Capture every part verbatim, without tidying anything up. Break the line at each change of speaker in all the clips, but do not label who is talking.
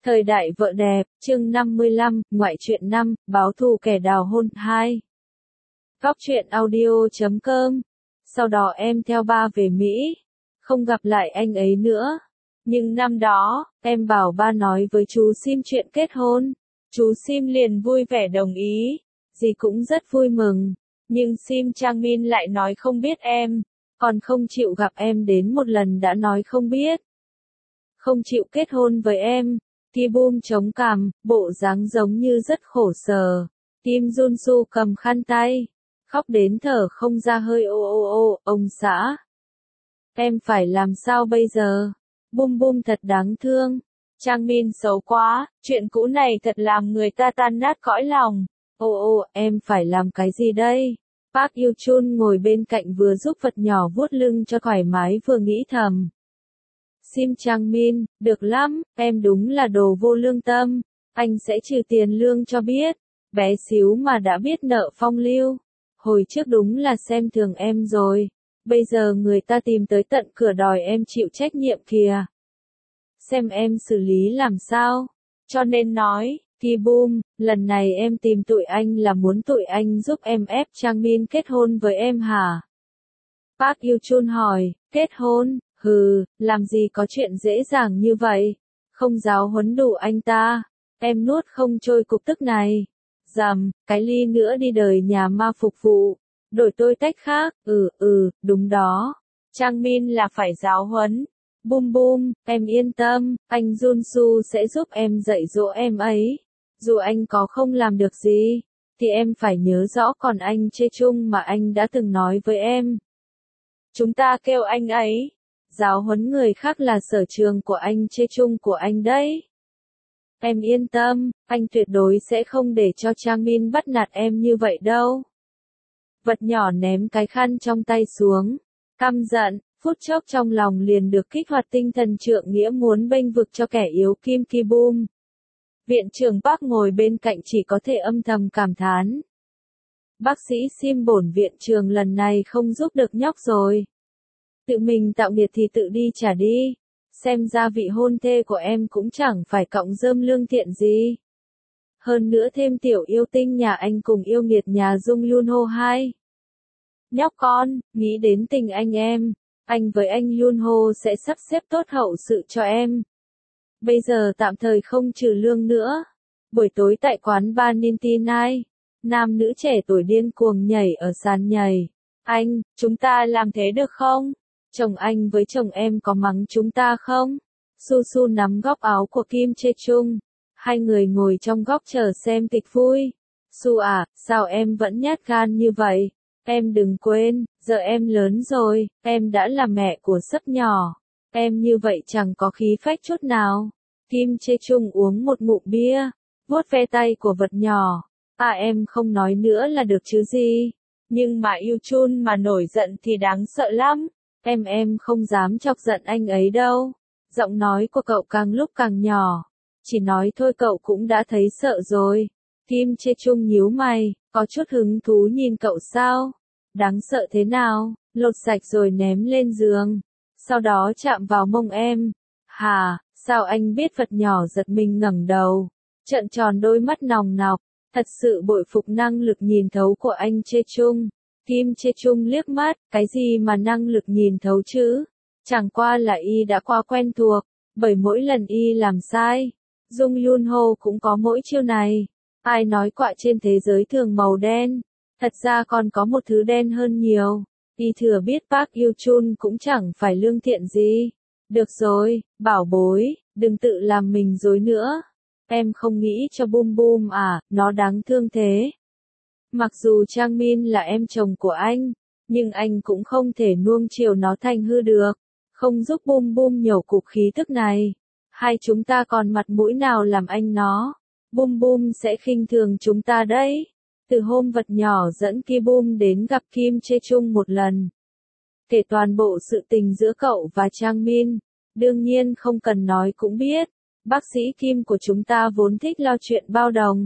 Thời đại vợ đẹp, chương năm mươi lăm, ngoại truyện năm, báo thù kẻ đào hôn hai. Góc truyện audio chấm com. Sau đó em theo ba về Mỹ. Không gặp lại anh ấy nữa. Nhưng năm đó, em bảo ba nói với chú Sim chuyện kết hôn. Chú Sim liền vui vẻ đồng ý. Dì cũng rất vui mừng. Nhưng Sim Chang Min lại nói không biết em. Còn không chịu gặp em đến một lần đã nói không biết. Không chịu kết hôn với em. Ki Boom chống cằm, bộ dáng giống như rất khổ sở. Kim Jun Soo cầm khăn tay, khóc đến thở không ra hơi ô ô ô, ông xã. Em phải làm sao bây giờ? Boom Boom thật đáng thương. Chang Min xấu quá, chuyện cũ này thật làm người ta tan nát cõi lòng. Ô ô, em phải làm cái gì đây? Park Yoo Chun ngồi bên cạnh vừa giúp vật nhỏ vuốt lưng cho thoải mái vừa nghĩ thầm. Sim Chang Min, được lắm, em đúng là đồ vô lương tâm, anh sẽ trừ tiền lương cho biết, bé xíu mà đã biết nợ phong lưu, hồi trước đúng là xem thường em rồi, bây giờ người ta tìm tới tận cửa đòi em chịu trách nhiệm kìa. Xem em xử lý làm sao, cho nên nói, Ki Boom, lần này em tìm tụi anh là muốn tụi anh giúp em ép Chang Min kết hôn với em hả? Park Yoo Chun hỏi, kết hôn? Hừ, làm gì có chuyện dễ dàng như vậy, không giáo huấn đủ anh ta, em nuốt không trôi cục tức này. Dầm, cái ly nữa đi đời nhà ma phục vụ, đổi tôi tách khác, ừ, ừ, đúng đó. Chang Min là phải giáo huấn. Boom Boom, em yên tâm, anh Jun Soo sẽ giúp em dạy dỗ em ấy. Dù anh có không làm được gì, thì em phải nhớ rõ còn anh Chê Chung mà anh đã từng nói với em. Chúng ta kêu anh ấy. Giáo huấn người khác là sở trường của anh Chê Chung của anh đấy. Em yên tâm, anh tuyệt đối sẽ không để cho Chang Min bắt nạt em như vậy đâu. Vật nhỏ ném cái khăn trong tay xuống. Căm giận, phút chốc trong lòng liền được kích hoạt tinh thần trượng nghĩa muốn bênh vực cho kẻ yếu Kim Ki Boom. Viện trưởng Park ngồi bên cạnh chỉ có thể âm thầm cảm thán. Bác sĩ Sim bổn viện trường lần này không giúp được nhóc rồi. Tự mình tạo nghiệt thì tự đi trả đi. Xem ra vị hôn thê của em cũng chẳng phải cọng rơm lương thiện gì. Hơn nữa thêm tiểu yêu tinh nhà anh cùng yêu nghiệt nhà Jung Yoon Ho hai. Nhóc con, nghĩ đến tình anh em. Anh với anh Yoon Ho sẽ sắp xếp tốt hậu sự cho em. Bây giờ tạm thời không trừ lương nữa. Buổi tối tại quán bar Ninety Night, nam nữ trẻ tuổi điên cuồng nhảy ở sàn nhảy. Anh, chúng ta làm thế được không? Chồng anh với chồng em có mắng chúng ta không? Su Su nắm góc áo của Kim Chê Chung. Hai người ngồi trong góc chờ xem kịch vui. Su à, sao em vẫn nhát gan như vậy? Em đừng quên, giờ em lớn rồi, em đã là mẹ của sấp nhỏ. Em như vậy chẳng có khí phách chút nào. Kim Chê Chung uống một ngụm bia, vuốt ve tay của vật nhỏ. À em không nói nữa là được chứ gì. Nhưng mà Yoo Chun mà nổi giận thì đáng sợ lắm. Em em không dám chọc giận anh ấy đâu. Giọng nói của cậu càng lúc càng nhỏ. Chỉ nói thôi cậu cũng đã thấy sợ rồi. Kim Chê Chung nhíu mày, có chút hứng thú nhìn cậu sao? Đáng sợ thế nào? Lột sạch rồi ném lên giường. Sau đó chạm vào mông em. Hà, sao anh biết? Vật nhỏ giật mình ngẩng đầu. Trợn tròn đôi mắt nòng nọc. Thật sự bội phục năng lực nhìn thấu của anh Chê Chung. Kim Chê Chung liếc mắt, cái gì mà năng lực nhìn thấu chứ? Chẳng qua là y đã qua quen thuộc, bởi mỗi lần y làm sai, Jung Yoon Ho cũng có mỗi chiêu này. Ai nói quạ trên thế giới thường màu đen, thật ra còn có một thứ đen hơn nhiều. Y thừa biết Park Yoo Chun cũng chẳng phải lương thiện gì. Được rồi, bảo bối, đừng tự làm mình dối nữa. Em không nghĩ cho Boom Boom à, nó đáng thương thế. Mặc dù Chang Min là em chồng của anh, nhưng anh cũng không thể nuông chiều nó thành hư được. Không giúp Boom Boom nhổ cục khí tức này. Hai chúng ta còn mặt mũi nào làm anh nó. Boom Boom sẽ khinh thường chúng ta đấy. Từ hôm vật nhỏ dẫn Ki Boom đến gặp Kim Chê Chung một lần. Kể toàn bộ sự tình giữa cậu và Chang Min. Đương nhiên không cần nói cũng biết. Bác sĩ Kim của chúng ta vốn thích lo chuyện bao đồng.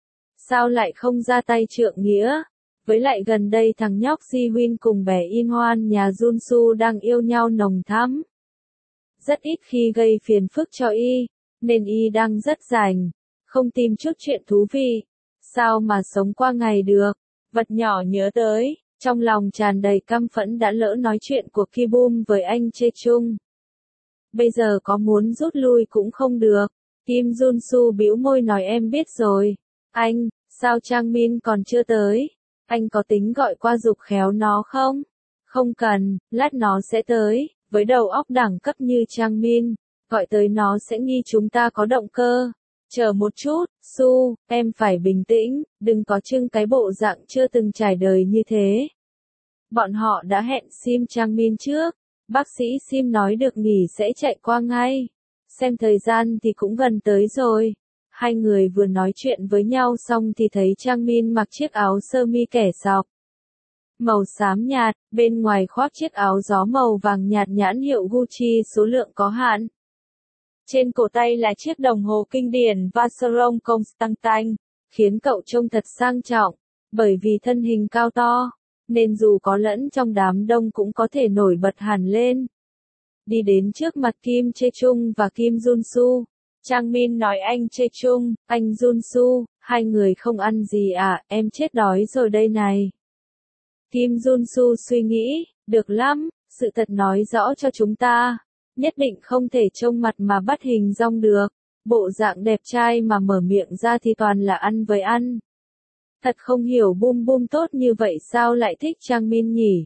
Sao lại không ra tay trượng nghĩa? Với lại gần đây thằng nhóc Ji Win cùng bé In Hoan nhà Jun Soo đang yêu nhau nồng thắm. Rất ít khi gây phiền phức cho y. nên y đang rất rảnh, không tìm chút chuyện thú vị. Sao mà sống qua ngày được? Vật nhỏ nhớ tới, trong lòng tràn đầy căm phẫn đã lỡ nói chuyện của Kibum với anh Chê Chung. Bây giờ có muốn rút lui cũng không được. Kim Jun-su bĩu môi nói em biết rồi. Anh, sao Trang Min còn chưa tới? Anh có tính gọi qua giục khéo nó không? Không cần, lát nó sẽ tới. Với đầu óc đẳng cấp như Trang Min, gọi tới nó sẽ nghi chúng ta có động cơ. Chờ một chút, Su, em phải bình tĩnh, đừng có trưng cái bộ dạng chưa từng trải đời như thế. Bọn họ đã hẹn Sim Trang Min trước, bác sĩ Sim nói được nghỉ sẽ chạy qua ngay. Xem thời gian thì cũng gần tới rồi. Hai người vừa nói chuyện với nhau xong thì thấy Trang Min mặc chiếc áo sơ mi kẻ sọc màu xám nhạt, bên ngoài khoác chiếc áo gió màu vàng nhạt nhãn hiệu Gucci số lượng có hạn. Trên cổ tay là chiếc đồng hồ kinh điển Vacheron Constantin, khiến cậu trông thật sang trọng, bởi vì thân hình cao to, nên dù có lẫn trong đám đông cũng có thể nổi bật hẳn lên. Đi đến trước mặt Kim Chê Chung và Kim Jun-su, Trang Min nói anh Chê Chung, anh Jun-su, hai người không ăn gì à, em chết đói rồi đây này. Kim Jun-su suy nghĩ, được lắm, sự thật nói rõ cho chúng ta. Nhất định không thể trông mặt mà bắt hình dong được. Bộ dạng đẹp trai mà mở miệng ra thì toàn là ăn với ăn. Thật không hiểu Bum Bum tốt như vậy sao lại thích Trang Min nhỉ?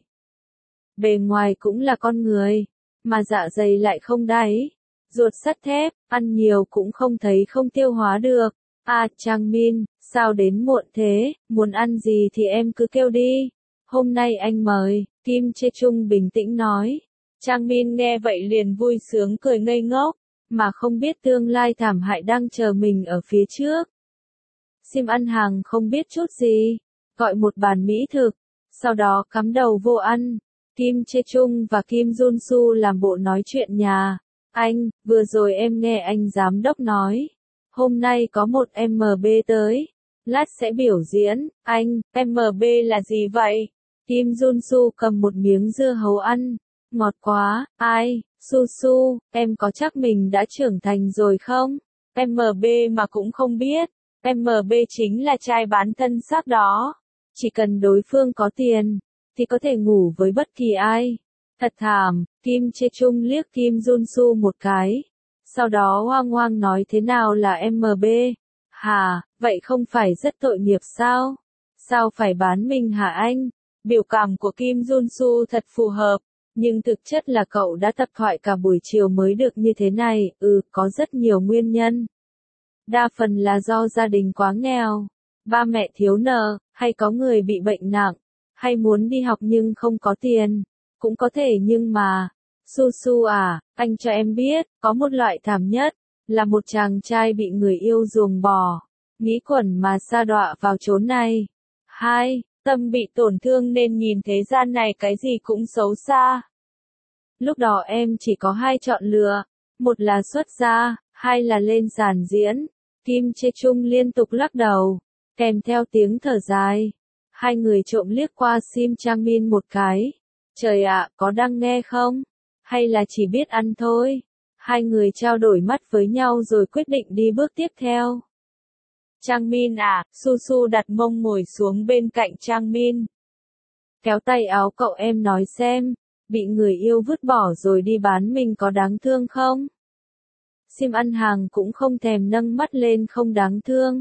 Bề ngoài cũng là con người, mà dạ dày lại không đáy. Ruột sắt thép, ăn nhiều cũng không thấy không tiêu hóa được. À Trang Min, sao đến muộn thế, muốn ăn gì thì em cứ kêu đi. Hôm nay anh mời, Kim Chê Chung bình tĩnh nói. Trang Min nghe vậy liền vui sướng cười ngây ngốc, mà không biết tương lai thảm hại đang chờ mình ở phía trước. Sim ăn hàng không biết chút gì, gọi một bàn mỹ thực, sau đó cắm đầu vô ăn. Kim Chê Chung và Kim Jun-su làm bộ nói chuyện nhà. Anh, vừa rồi em nghe anh giám đốc nói, hôm nay có một em bê tới, lát sẽ biểu diễn. Anh, em bê là gì vậy? Kim Jun-su cầm một miếng dưa hấu ăn. Ngọt quá, ai, Su Su, em có chắc mình đã trưởng thành rồi không? em bê mà cũng không biết, em bê chính là trai bán thân xác đó. Chỉ cần đối phương có tiền, thì có thể ngủ với bất kỳ ai. Thật thảm, Kim Chê Chung liếc Kim Jun-su một cái. Sau đó hoang hoang nói thế nào là em bê? Hà, vậy không phải rất tội nghiệp sao? Sao phải bán mình hả anh? Biểu cảm của Kim Jun-su thật phù hợp. Nhưng thực chất là cậu đã tập thoại cả buổi chiều mới được như thế này, ừ, có rất nhiều nguyên nhân. Đa phần là do gia đình quá nghèo, ba mẹ thiếu nợ, hay có người bị bệnh nặng, hay muốn đi học nhưng không có tiền. Cũng có thể nhưng mà, Su Su à, anh cho em biết, có một loại thảm nhất, là một chàng trai bị người yêu ruồng bỏ, nghĩ quẩn mà sa đọa vào chốn này. Hai, tâm bị tổn thương nên nhìn thế gian này cái gì cũng xấu xa. Lúc đó em chỉ có hai chọn lựa, một là xuất gia, hai là lên sàn diễn. Kim Chê Chung liên tục lắc đầu, kèm theo tiếng thở dài. Hai người trộm liếc qua Sim Trang Min một cái. Trời ạ, có đang nghe không? Hay là chỉ biết ăn thôi? Hai người trao đổi mắt với nhau rồi quyết định đi bước tiếp theo. Trang Min à, Su Su đặt mông ngồi xuống bên cạnh Trang Min. Kéo tay áo cậu em nói xem, bị người yêu vứt bỏ rồi đi bán mình có đáng thương không? Sim ăn hàng cũng không thèm nâng mắt lên không đáng thương.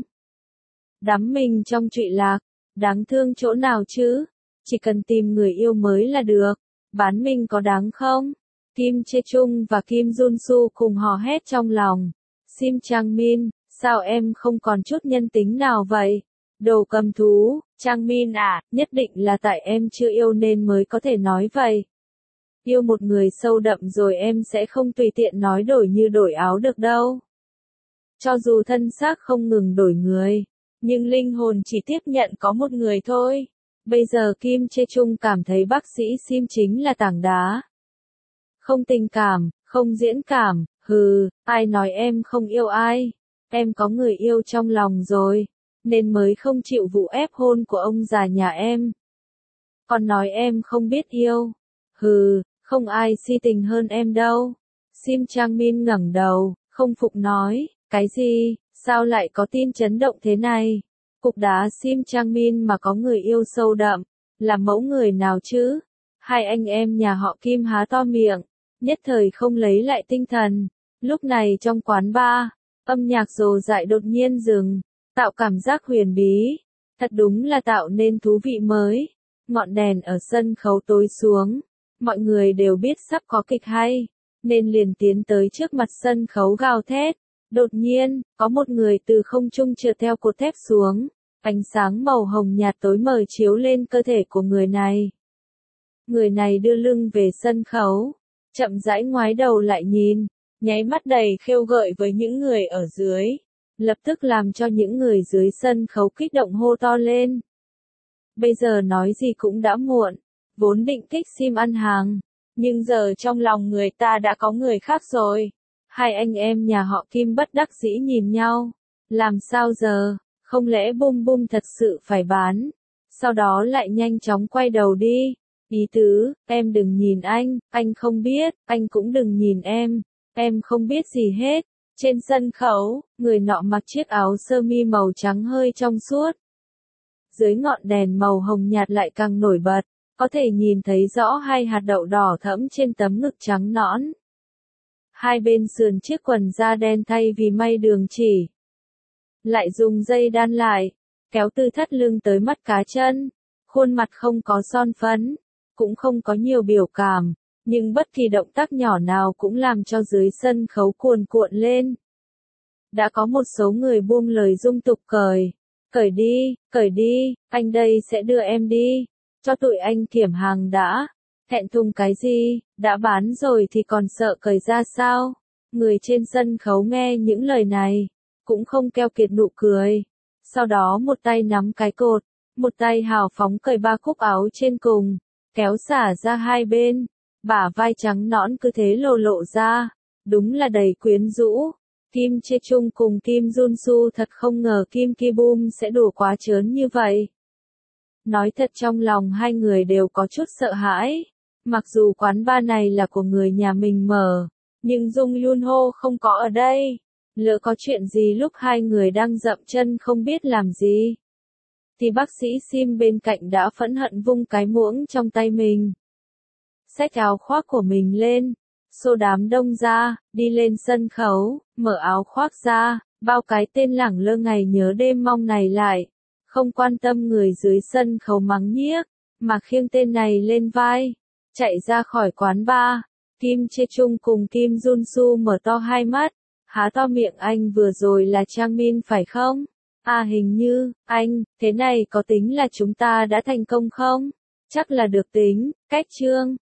Đắm mình trong trụy lạc, đáng thương chỗ nào chứ? Chỉ cần tìm người yêu mới là được, bán mình có đáng không? Kim Chê Chung và Kim Jun-su cùng hò hét trong lòng. Sim Trang Min, sao em không còn chút nhân tính nào vậy? Đồ cầm thú, Trang Min à, nhất định là tại em chưa yêu nên mới có thể nói vậy. Yêu một người sâu đậm rồi em sẽ không tùy tiện nói đổi như đổi áo được đâu. Cho dù thân xác không ngừng đổi người, nhưng linh hồn chỉ tiếp nhận có một người thôi. Bây giờ Kim Chê Chung cảm thấy bác sĩ Sim chính là tảng đá. Không tình cảm, không diễn cảm, hừ, ai nói em không yêu ai. Em có người yêu trong lòng rồi, nên mới không chịu vụ ép hôn của ông già nhà em. Còn nói em không biết yêu. Hừ, không ai si tình hơn em đâu. Sim Trang Min ngẩng đầu, không phục nói, cái gì, sao lại có tin chấn động thế này? Cục đá Sim Trang Min mà có người yêu sâu đậm, là mẫu người nào chứ? Hai anh em nhà họ Kim há to miệng, nhất thời không lấy lại tinh thần. Lúc này trong quán bar, âm nhạc rồ dại đột nhiên dừng, tạo cảm giác huyền bí. Thật đúng là tạo nên thú vị mới. Ngọn đèn ở sân khấu tối xuống, mọi người đều biết sắp có kịch hay, nên liền tiến tới trước mặt sân khấu gào thét. Đột nhiên, có một người từ không trung trượt theo cột thép xuống, ánh sáng màu hồng nhạt tối mờ chiếu lên cơ thể của người này. Người này đưa lưng về sân khấu, chậm rãi ngoái đầu lại nhìn, nháy mắt đầy khêu gợi với những người ở dưới, lập tức làm cho những người dưới sân khấu kích động hô to lên. Bây giờ nói gì cũng đã muộn, vốn định kích Sim ăn hàng, nhưng giờ trong lòng người ta đã có người khác rồi. Hai anh em nhà họ Kim bất đắc dĩ nhìn nhau, làm sao giờ, không lẽ Bum Bum thật sự phải bán, sau đó lại nhanh chóng quay đầu đi. Ý tứ, em đừng nhìn anh, anh không biết, anh cũng đừng nhìn em, em không biết gì hết. Trên sân khấu, người nọ mặc chiếc áo sơ mi màu trắng hơi trong suốt. Dưới ngọn đèn màu hồng nhạt lại càng nổi bật, có thể nhìn thấy rõ hai hạt đậu đỏ thẫm trên tấm ngực trắng nõn. Hai bên sườn chiếc quần da đen thay vì may đường chỉ, lại dùng dây đan lại, kéo từ thắt lưng tới mắt cá chân. Khuôn mặt không có son phấn, cũng không có nhiều biểu cảm, nhưng bất kỳ động tác nhỏ nào cũng làm cho dưới sân khấu cuồn cuộn lên. Đã có một số người buông lời dung tục cởi, cởi đi, cởi đi, anh đây sẽ đưa em đi, cho tụi anh kiểm hàng đã. Thẹn thùng cái gì, đã bán rồi thì còn sợ cởi ra sao? Người trên sân khấu nghe những lời này, cũng không keo kiệt nụ cười. Sau đó một tay nắm cái cột, một tay hào phóng cởi ba cúc áo trên cùng, kéo xả ra hai bên, bả vai trắng nõn cứ thế lộ lộ ra, đúng là đầy quyến rũ. Kim Chê Chung cùng Kim Jun Su thật không ngờ Kim Ki Bum sẽ đùa quá trớn như vậy. Nói thật trong lòng hai người đều có chút sợ hãi. Mặc dù quán bar này là của người nhà mình mở, nhưng Dung Yun Ho không có ở đây. Lỡ có chuyện gì lúc hai người đang dậm chân không biết làm gì, thì bác sĩ Sim bên cạnh đã phẫn hận vung cái muỗng trong tay mình, xách áo khoác của mình lên, xô đám đông ra, đi lên sân khấu, mở áo khoác ra, bao cái tên lẳng lơ ngày nhớ đêm mong này lại, không quan tâm người dưới sân khấu mắng nhiếc, mà khiêng tên này lên vai, chạy ra khỏi quán bar. Kim Chê Chung cùng Kim Jun Su mở to hai mắt, há to miệng. Anh vừa rồi là Trang Min phải không? À hình như, anh, thế này có tính là chúng ta đã thành công không? Chắc là được tính, cách chương.